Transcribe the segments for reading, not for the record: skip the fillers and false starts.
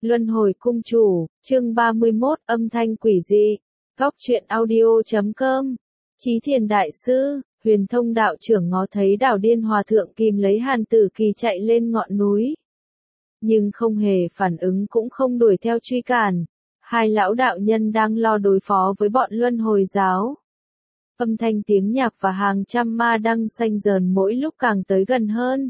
Luân hồi cung chủ, chương 31, âm thanh quỷ dị. Góc truyện audio.com. Chí Thiền đại sư, Huyền Thông đạo trưởng ngó thấy Đảo Điên hòa thượng kìm lấy Hàn Tử Kỳ chạy lên ngọn núi, nhưng không hề phản ứng cũng không đuổi theo truy cản. Hai lão đạo nhân đang lo đối phó với bọn Luân Hồi giáo. Âm thanh tiếng nhạc và hàng trăm ma đăng xanh dờn mỗi lúc càng tới gần hơn.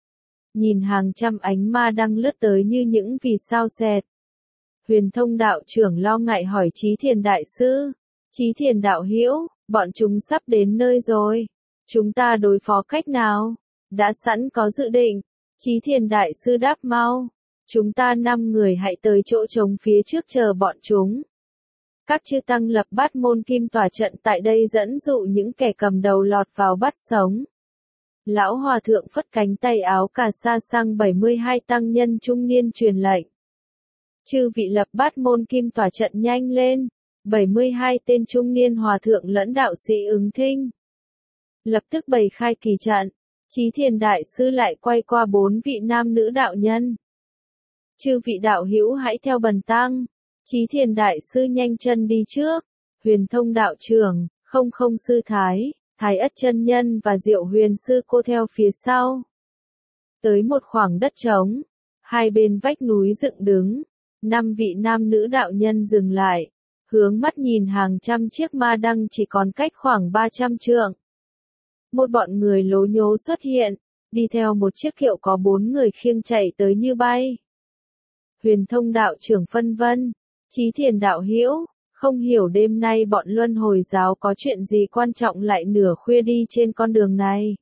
Nhìn hàng trăm ánh ma đăng lướt tới như những vì sao xẹt. Huyền Thông đạo trưởng lo ngại hỏi Chí Thiền đại sư. Chí Thiền đạo hữu, bọn chúng sắp đến nơi rồi. Chúng ta đối phó cách nào? Đã sẵn có dự định. Chí Thiền đại sư đáp mau. Chúng ta 5 người hãy tới chỗ trống phía trước chờ bọn chúng. Các chư tăng lập Bát Môn Kim tỏa trận tại đây dẫn dụ những kẻ cầm đầu lọt vào bắt sống. Lão hòa thượng phất cánh tay áo cà sa sang 72 tăng nhân trung niên truyền lệnh. Chư vị lập Bát Môn Kim tỏa trận nhanh lên. 72 tên trung niên hòa thượng lẫn đạo sĩ ứng thinh. Lập tức bày khai kỳ trận. Chí Thiền đại sư lại quay qua 4 vị nam nữ đạo nhân. Chư vị đạo hữu hãy theo bần tăng. Chí Thiền đại sư nhanh chân đi trước. Huyền Thông đạo trưởng, không sư Thái, Thái Ất chân nhân và Diệu Huyền sư cô theo phía sau. Tới một khoảng đất trống, hai bên vách núi dựng đứng, 5 vị nam nữ đạo nhân dừng lại, hướng mắt nhìn hàng trăm chiếc ma đăng chỉ còn cách khoảng 300 trượng. Một bọn người lố nhố xuất hiện, đi theo một chiếc kiệu có 4 người khiêng chạy tới như bay. Huyền Thông đạo trưởng phân vân, Chí Thiền đạo hữu, không hiểu đêm nay bọn Luân Hồi giáo có chuyện gì quan trọng lại nửa khuya đi trên con đường này.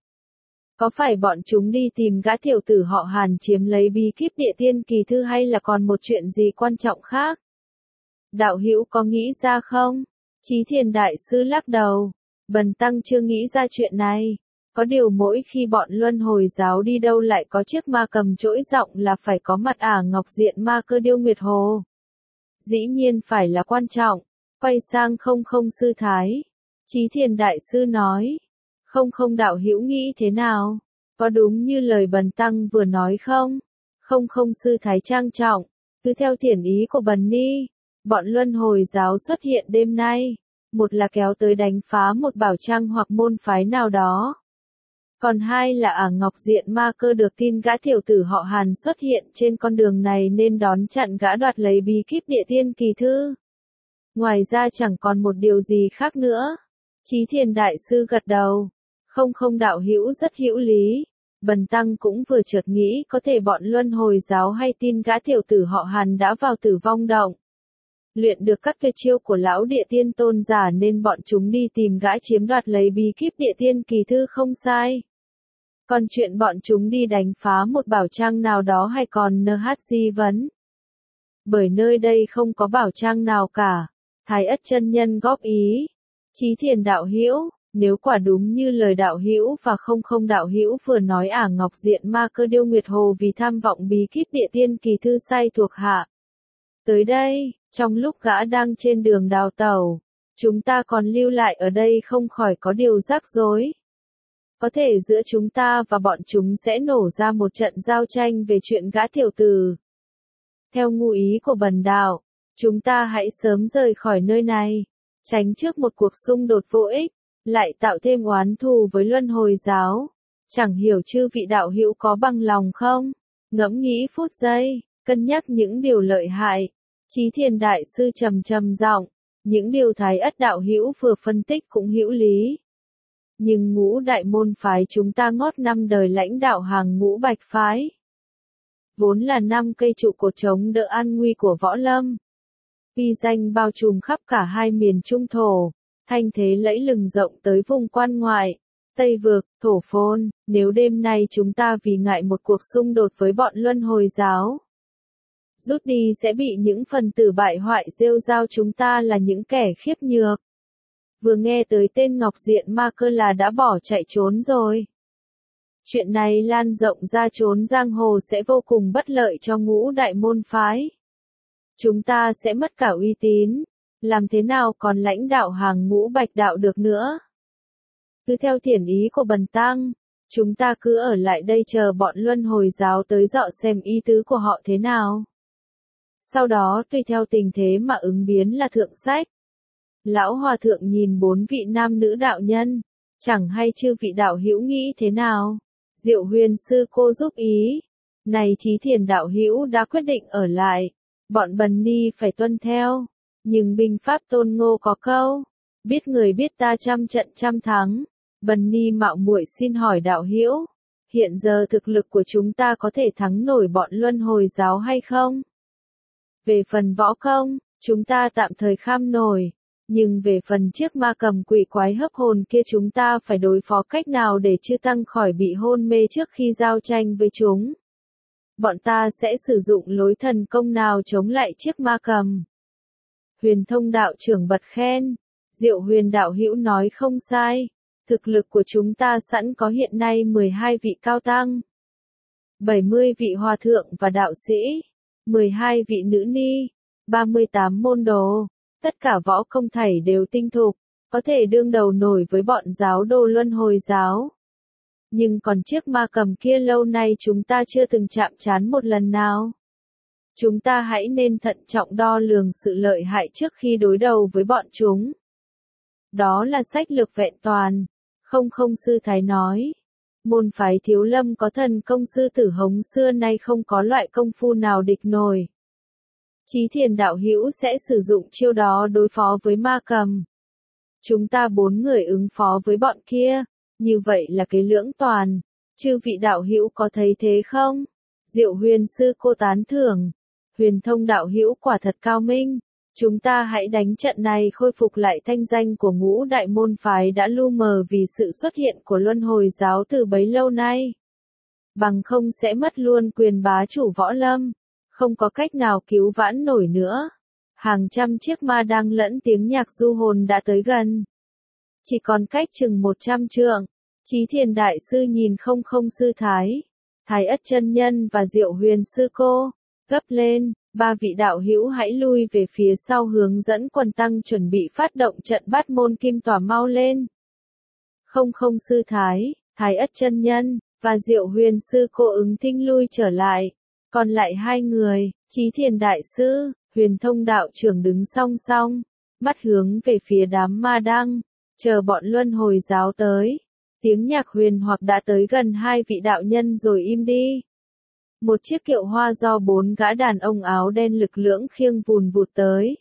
Có phải bọn chúng đi tìm gã tiểu tử họ Hàn chiếm lấy bí kíp địa tiên kỳ thư hay là còn một chuyện gì quan trọng khác? Đạo hữu có nghĩ ra không? Chí Thiền đại sư lắc đầu. Bần tăng chưa nghĩ ra chuyện này. Có điều mỗi khi bọn Luân Hồi giáo đi đâu lại có chiếc ma cầm trỗi giọng là phải có mặt Ngọc Diện Ma Cơ Điêu Nguyệt Hồ. Dĩ nhiên phải là quan trọng. Quay sang không sư Thái. Chí Thiền đại sư nói. Không đạo hữu nghĩ thế nào? Có đúng như lời bần tăng vừa nói không? Không sư Thái trang trọng. Cứ theo thiển ý của bần ni. Bọn Luân Hồi giáo xuất hiện đêm nay. Một là kéo tới đánh phá một bảo trang hoặc môn phái nào đó. Còn hai là Ngọc Diện Ma Cơ được tin gã tiểu tử họ Hàn xuất hiện trên con đường này nên đón chặn gã đoạt lấy bí kíp địa tiên kỳ thư. Ngoài ra chẳng còn một điều gì khác nữa. Chí Thiền đại sư gật đầu. Không đạo hữu rất hữu lý. Bần tăng cũng vừa chợt nghĩ có thể bọn Luân Hồi giáo hay tin gã tiểu tử họ Hàn đã vào Tử Vong Động. Luyện được các tuyệt chiêu của lão địa tiên tôn giả nên bọn chúng đi tìm gã chiếm đoạt lấy bí kíp địa tiên kỳ thư không sai. Còn chuyện bọn chúng đi đánh phá một bảo trang nào đó hay còn NHG vấn. Bởi nơi đây không có bảo trang nào cả. Thái Ất chân nhân góp ý. Chí Thiền đạo hữu, nếu quả đúng như lời đạo hữu và không đạo hữu vừa nói Ngọc Diện Ma Cơ Điêu Nguyệt Hồ vì tham vọng bí kíp địa tiên kỳ thư sai thuộc hạ. Tới đây, trong lúc gã đang trên đường đào tẩu, chúng ta còn lưu lại ở đây không khỏi có điều rắc rối. Có thể giữa chúng ta và bọn chúng sẽ nổ ra một trận giao tranh về chuyện gã tiểu tử. Theo ngu ý của bần đạo, chúng ta hãy sớm rời khỏi nơi này, tránh trước một cuộc xung đột vô ích, lại tạo thêm oán thù với Luân Hồi giáo. Chẳng hiểu chư vị đạo hữu có bằng lòng không? Ngẫm nghĩ phút giây, cân nhắc những điều lợi hại. Chí Thiền đại sư trầm giọng, những điều Thái Ất đạo hữu vừa phân tích cũng hữu lý. Nhưng Ngũ Đại môn phái chúng ta ngót 5 đời lãnh đạo hàng Ngũ Bạch phái, vốn là 5 cây trụ cột chống đỡ an nguy của võ lâm. Uy danh bao trùm khắp cả hai miền Trung thổ, thanh thế lẫy lừng rộng tới vùng quan ngoại, Tây vực, Thổ Phồn. Nếu đêm nay chúng ta vì ngại một cuộc xung đột với bọn Luân Hồi giáo rút đi sẽ bị những phần tử bại hoại rêu rao chúng ta là những kẻ khiếp nhược. Vừa nghe tới tên Ngọc Diện Ma Cơ là đã bỏ chạy trốn rồi. Chuyện này lan rộng ra trốn giang hồ sẽ vô cùng bất lợi cho Ngũ Đại môn phái. Chúng ta sẽ mất cả uy tín, làm thế nào còn lãnh đạo hàng Ngũ Bạch đạo được nữa. Cứ theo thiển ý của bần tăng, chúng ta cứ ở lại đây chờ bọn Luân Hồi giáo tới dọ xem ý tứ của họ thế nào. Sau đó tùy theo tình thế mà ứng biến là thượng sách. Lão hòa thượng nhìn 4 vị nam nữ đạo nhân, chẳng hay chư vị đạo hữu nghĩ thế nào? Diệu Huyền sư cô giúp ý. Này Chí Thiền đạo hữu đã quyết định ở lại, bọn bần ni phải tuân theo. Nhưng binh pháp Tôn Ngô có câu, biết người biết ta trăm trận trăm thắng. Bần ni mạo muội xin hỏi đạo hữu, hiện giờ thực lực của chúng ta có thể thắng nổi bọn Luân Hồi giáo hay không? Về phần võ công, chúng ta tạm thời kham nổi. Nhưng về phần chiếc ma cầm quỷ quái hấp hồn kia chúng ta phải đối phó cách nào để chư tăng khỏi bị hôn mê trước khi giao tranh với chúng? Bọn ta sẽ sử dụng lối thần công nào chống lại chiếc ma cầm? Huyền Thông đạo trưởng bật khen. Diệu Huyền đạo hữu nói không sai. Thực lực của chúng ta sẵn có hiện nay 12 vị cao tăng, 70 vị hòa thượng và đạo sĩ, 12 vị nữ ni, 38 môn đồ. Tất cả võ công thảy đều tinh thục, có thể đương đầu nổi với bọn giáo đồ Luân Hồi giáo. Nhưng còn chiếc ma cầm kia lâu nay chúng ta chưa từng chạm trán một lần nào. Chúng ta hãy nên thận trọng đo lường sự lợi hại trước khi đối đầu với bọn chúng. Đó là sách lược vẹn toàn. Không sư thái nói. Môn phái Thiếu Lâm có thần công sư tử hống xưa nay không có loại công phu nào địch nổi. Chí Thiền đạo hữu sẽ sử dụng chiêu đó đối phó với ma cầm. Chúng ta 4 người ứng phó với bọn kia, như vậy là cái lưỡng toàn. Chư vị đạo hữu có thấy thế không? Diệu Huyền sư cô tán thưởng. Huyền Thông đạo hữu quả thật cao minh. Chúng ta hãy đánh trận này khôi phục lại thanh danh của ngũ đại môn phái đã lu mờ vì sự xuất hiện của Luân Hồi giáo từ bấy lâu nay. Bằng không sẽ mất luôn quyền bá chủ võ lâm. Không có cách nào cứu vãn nổi nữa. Hàng trăm chiếc ma đang lẫn tiếng nhạc du hồn đã tới gần. Chỉ còn cách chừng 100 trượng. Chí Thiền đại sư nhìn không sư thái, Thái Ất chân nhân và Diệu Huyền sư cô, gấp lên, 3 vị đạo hữu hãy lui về phía sau hướng dẫn quần tăng chuẩn bị phát động trận Bát môn kim tỏa mau lên. Không sư thái, Thái Ất chân nhân và Diệu Huyền sư cô ứng thinh lui trở lại. Còn lại 2 người, Chí Thiền đại sư, Huyền Thông đạo trưởng đứng song song, mắt hướng về phía đám ma đăng, chờ bọn Luân Hồi giáo tới. Tiếng nhạc huyền hoặc đã tới gần 2 vị đạo nhân rồi im đi. Một chiếc kiệu hoa do 4 gã đàn ông áo đen lực lưỡng khiêng vùn vụt tới.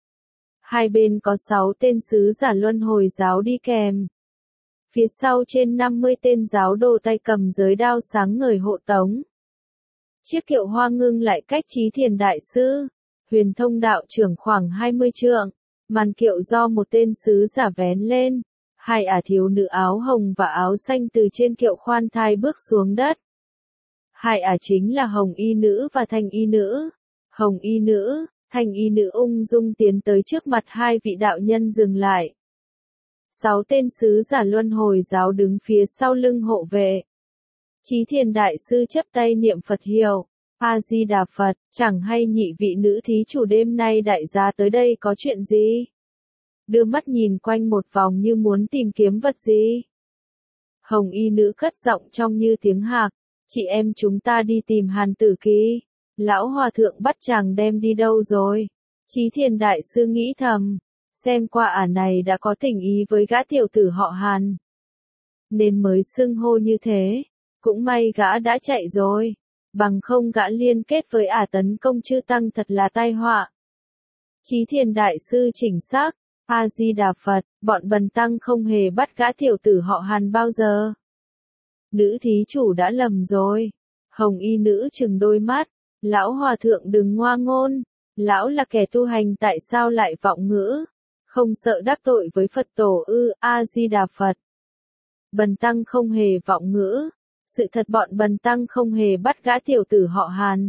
Hai bên có 6 tên sứ giả Luân Hồi giáo đi kèm. Phía sau trên 50 tên giáo đồ tay cầm giới đao sáng ngời hộ tống. Chiếc kiệu hoa ngưng lại cách Chí Thiền đại sư, Huyền Thông đạo trưởng khoảng 20 trượng. Màn kiệu do một tên sứ giả vén lên. 2 thiếu nữ áo hồng và áo xanh từ trên kiệu khoan thai bước xuống đất. 2 chính là Hồng y nữ và Thanh y nữ. Hồng y nữ, Thanh y nữ ung dung tiến tới trước mặt 2 vị đạo nhân dừng lại. 6 tên sứ giả Luân Hồi giáo đứng phía sau lưng hộ vệ. Chí Thiền đại sư chắp tay niệm Phật hiệu. A Di Đà Phật, chẳng hay nhị vị nữ thí chủ đêm nay đại gia tới đây có chuyện gì? Đưa mắt nhìn quanh một vòng như muốn tìm kiếm vật gì. Hồng y nữ cất giọng trong như tiếng hạc. Chị em chúng ta đi tìm Hàn Tử Kỳ. Lão hòa thượng bắt chàng đem đi đâu rồi? Chí Thiền đại sư nghĩ thầm. Xem qua này đã có tình ý với gã tiểu tử họ Hàn, nên mới xưng hô như thế. Cũng may gã đã chạy rồi. Bằng không gã liên kết với tấn công chư tăng thật là tai họa. Chí Thiền đại sư chỉnh xác. A Di Đà Phật, bọn bần tăng không hề bắt gã tiểu tử họ Hàn bao giờ. Nữ thí chủ đã lầm rồi. Hồng y nữ trừng đôi mắt. Lão hòa thượng đừng ngoa ngôn. Lão là kẻ tu hành tại sao lại vọng ngữ? Không sợ đắc tội với Phật tổ ư? A Di Đà Phật. Bần tăng không hề vọng ngữ. Sự thật bọn bần tăng không hề bắt gã tiểu tử họ Hàn.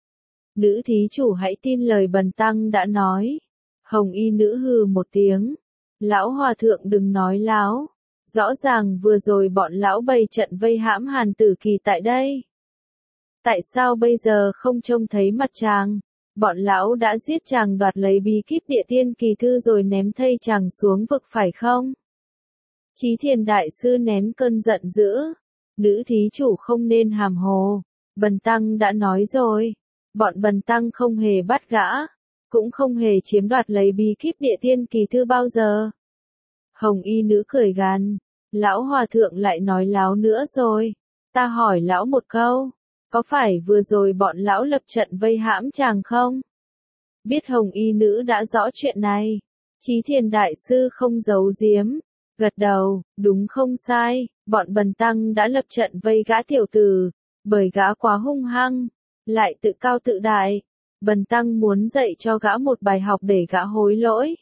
Nữ thí chủ hãy tin lời bần tăng đã nói. Hồng y nữ hừ một tiếng. Lão hòa thượng đừng nói láo. Rõ ràng vừa rồi bọn lão bày trận vây hãm Hàn Tử Kỳ tại đây. Tại sao bây giờ không trông thấy mặt chàng? Bọn lão đã giết chàng đoạt lấy bí kíp địa tiên kỳ thư rồi ném thây chàng xuống vực phải không? Chí Thiền đại sư nén cơn giận dữ. Nữ thí chủ không nên hàm hồ. Bần tăng đã nói rồi. bọn bần tăng không hề bắt gã, cũng không hề chiếm đoạt lấy bí kíp địa tiên kỳ thư bao giờ. Hồng y nữ cười gằn, lão hòa thượng lại nói láo nữa rồi, ta hỏi lão một câu, có phải vừa rồi bọn lão lập trận vây hãm chàng không? Biết hồng y nữ đã rõ chuyện này, Chí Thiền đại sư không giấu giếm, gật đầu, đúng không sai, bọn bần tăng đã lập trận vây gã tiểu tử, bởi gã quá hung hăng, lại tự cao tự đại, bần tăng muốn dạy cho gã một bài học để gã hối lỗi.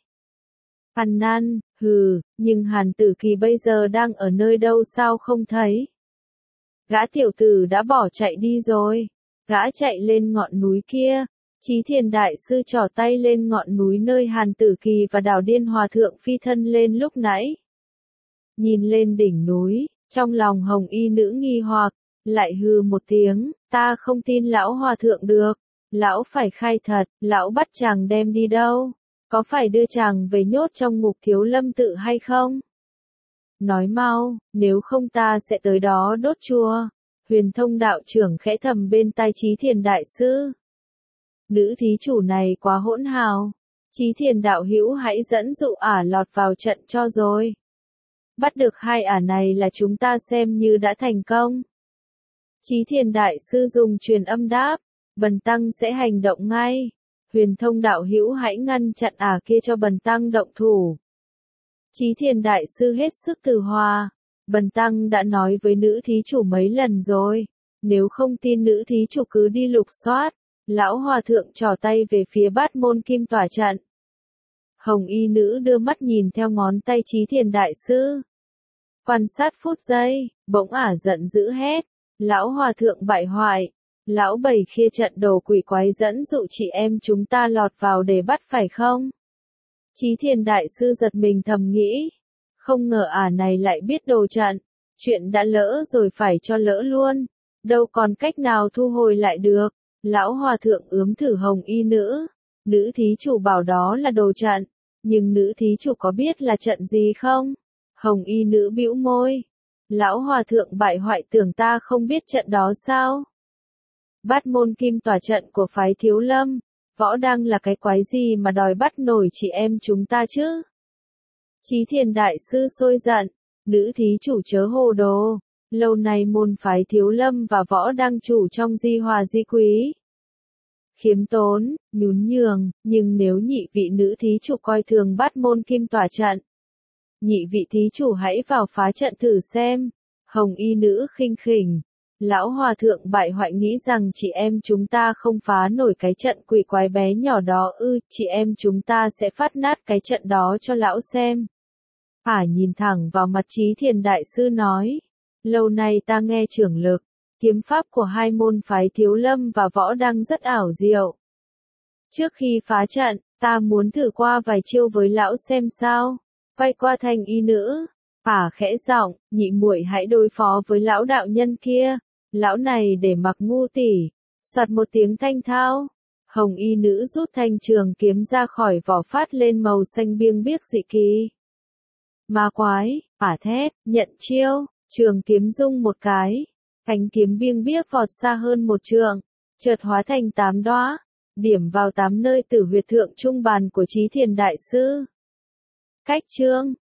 Ăn năn, hừ, nhưng Hàn Tử Kỳ bây giờ đang ở nơi đâu sao không thấy? Gã tiểu tử đã bỏ chạy đi rồi, gã chạy lên ngọn núi kia. Chí Thiền đại sư trỏ tay lên ngọn núi nơi Hàn Tử Kỳ và Đào Điên hòa thượng phi thân lên lúc nãy. Nhìn lên đỉnh núi, trong lòng hồng y nữ nghi hoặc, lại hừ một tiếng, ta không tin lão hòa thượng được, lão phải khai thật, lão bắt chàng đem đi đâu? Có phải đưa chàng về nhốt trong ngục Thiếu Lâm tự hay không? Nói mau, nếu không ta sẽ tới đó đốt chùa. Huyền Thông đạo trưởng khẽ thầm bên tai Chí Thiền đại sư. Nữ thí chủ này quá hỗn hào. Chí Thiền đạo hữu hãy dẫn dụ ả lọt vào trận cho rồi. Bắt được hai ả này là chúng ta xem như đã thành công. Chí Thiền đại sư dùng truyền âm đáp, bần tăng sẽ hành động ngay. Huyền Thông đạo hữu hãy ngăn chặn ả kia cho bần tăng động thủ. Chí Thiền đại sư hết sức từ hòa, bần tăng đã nói với nữ thí chủ mấy lần rồi, nếu không tin nữ thí chủ cứ đi lục soát. Lão hòa thượng trỏ tay về phía Bát Môn Kim tỏa trận. Hồng y nữ đưa mắt nhìn theo ngón tay Chí Thiền đại sư. Quan sát phút giây, bỗng ả giận dữ hét, lão hòa thượng bại hoại, lão bày khia trận đồ quỷ quái dẫn dụ chị em chúng ta lọt vào để bắt phải không? Chí Thiền đại sư giật mình thầm nghĩ, không ngờ ả này lại biết đồ trận, chuyện đã lỡ rồi phải cho lỡ luôn, đâu còn cách nào thu hồi lại được. Lão hòa thượng ướm thử hồng y nữ thí chủ bảo đó là đồ trận, nhưng nữ thí chủ có biết là trận gì không? Hồng y nữ bĩu môi, lão hòa thượng bại hoại tưởng ta không biết trận đó sao? Bát Môn Kim tỏa trận của phái Thiếu Lâm, võ đăng là cái quái gì mà đòi bắt nổi chị em chúng ta chứ? Chí Thiền đại sư sôi giận, nữ thí chủ chớ hồ đồ. Lâu nay môn phái Thiếu Lâm và võ đăng chủ trong di hòa di quý. Khiêm tốn, nhún nhường, nhưng nếu nhị vị nữ thí chủ coi thường Bát Môn Kim tỏa trận. Nhị vị thí chủ hãy vào phá trận thử xem. Hồng y nữ khinh khỉnh. Lão hòa thượng bại hoại nghĩ rằng chị em chúng ta không phá nổi cái trận quỷ quái bé nhỏ đó ư, chị em chúng ta sẽ phát nát cái trận đó cho lão xem. Ả nhìn thẳng vào mặt Chí Thiền đại sư nói. Lâu nay ta nghe trưởng lực, kiếm pháp của hai môn phái Thiếu Lâm và võ đăng rất ảo diệu. Trước khi phá trận, ta muốn thử qua vài chiêu với lão xem sao. Quay qua thanh y nữ, ả khẽ giọng, nhị muội hãy đối phó với lão đạo nhân kia. Lão này để mặc ngu tỉ. Soạt một tiếng thanh thao. Hồng y nữ rút thanh trường kiếm ra khỏi vỏ phát lên màu xanh biêng biếc dị kỳ. Ma quái, ả thét, nhận chiêu. Trường kiếm rung một cái, cánh kiếm biêng biếc vọt xa hơn một trượng, chợt hóa thành 8 đóa, điểm vào 8 nơi tử huyệt thượng trung bàn của Chí Thiền đại sư. Cách chương